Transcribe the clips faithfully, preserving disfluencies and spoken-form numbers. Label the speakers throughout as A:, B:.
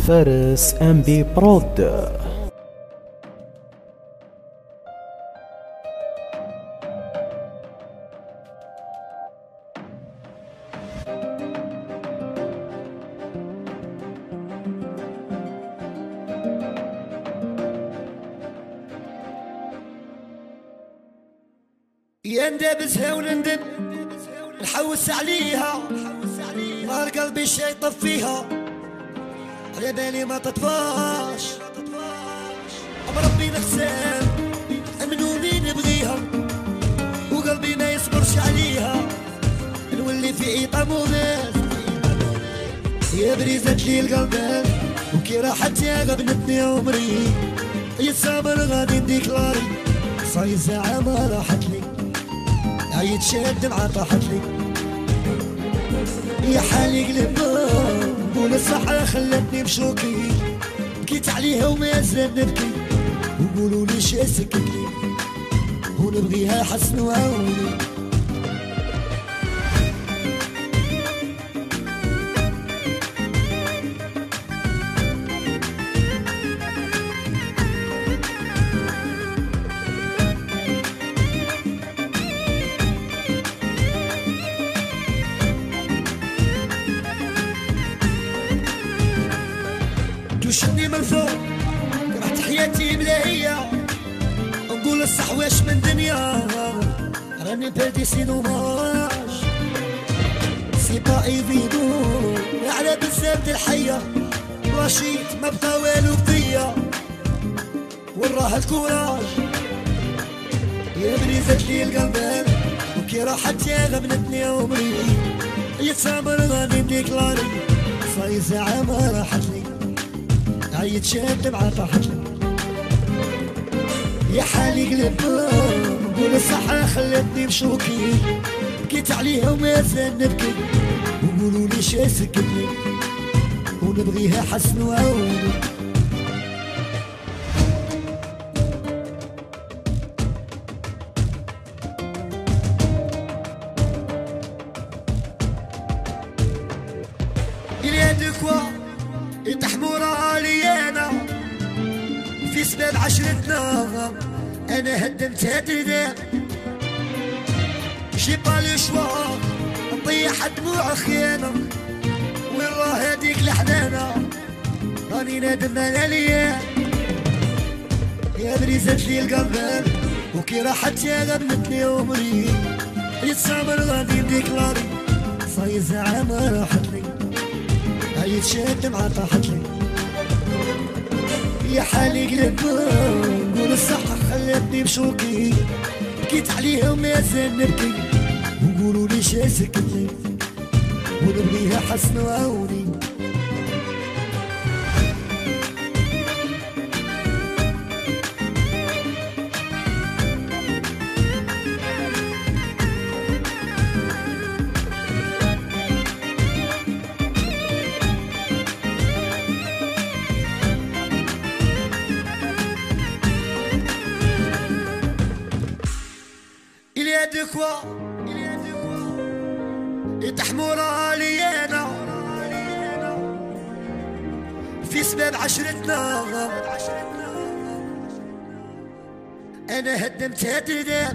A: فارس ام بي برود.
B: يندبسها ونندب نحوس عليها، نهار قلبي شي يطفيها، على بالي ما تطفاش. بربي نغسل منوني نبغيها، وقلبي ما يصبرش عليها، نولي في عيطة مونس. يا بريزت لي القلب وكي راحت يا غبنتني عمري، يتصابر غادي نديكلاري، صاي ساعة ما راحت لي، عيد شاد دمعة طاحت لي. يا حالي قلب قول الصحة خلتني بشوكي، بكيت عليها وما زال نبكي، وقولوا لي شي سكت لي، ونبغيها حسن وعوني. توشني من فوق كرهت حياتي ملاهية، نقول الصح واش من دنيا، راني بادي سينوماج سي با ايفيدون، على بزاف الحية رشيت ما بقى والو فيا، وراه الكوراج. يا بريزت لي القلب وكي راحت يا غبنتني عمري، يتصابر غادي نديكلاري، صاي ساعة ما راحت لي، عيد شاد دمعة طاحت لي. يا حالي قلب قول الصحة خلتني بشوكي، بكيت عليها وما زال نبكي، وقولوا لي شي سكت لي، ونبغيها حسن وعوني. إلي دكوا يتحمورها لي انا في سباب عشرتنا، انا هدمتها تدا جي با لي شوا، نطيح دموع خيانة، وين راه هاديك الحنانة، راني نادم انا ليا. يا بريزت لي القلب وكي راحت يا غبنتني عمري، يتصابر غادي نديكلاري، صاي ساعة ما راحت لي، عيد شاد دمعة طاحت لي. يا حالي قلب قول الصحة خلتني بشوكي، بكيت عليها وما زال نبكي، وقولوا لي شي سكت لي، ونبغيها حسن وعوني. دكوا يتحمورها لي انا في سباب عشرتنا، انا هدمتها تدا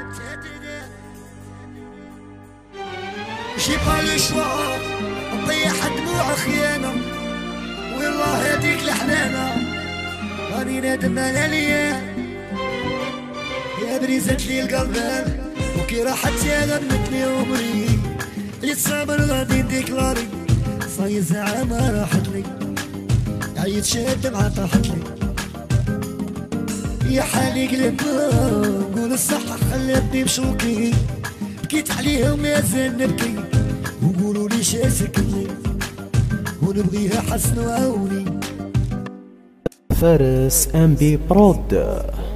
B: جي با لي شوا، نطيح دموع خيانة، وين راه هاديك الحنانة، راني نادم انا ليا. يا بريزت لي القلب وكي راحت يا غنتني عمري، يتصابر غادي نديكلاري، صاي ساعة ما راحت لي، عيد شاد دمعة طاحت لي. يا حالي قلب قول الصحة خلتني بشوكي، بكيت عليها وما زال نبكي، وقولوا لي شي سكت لي، ونبغيها حسن وعوني.
A: فارس ام بي برود.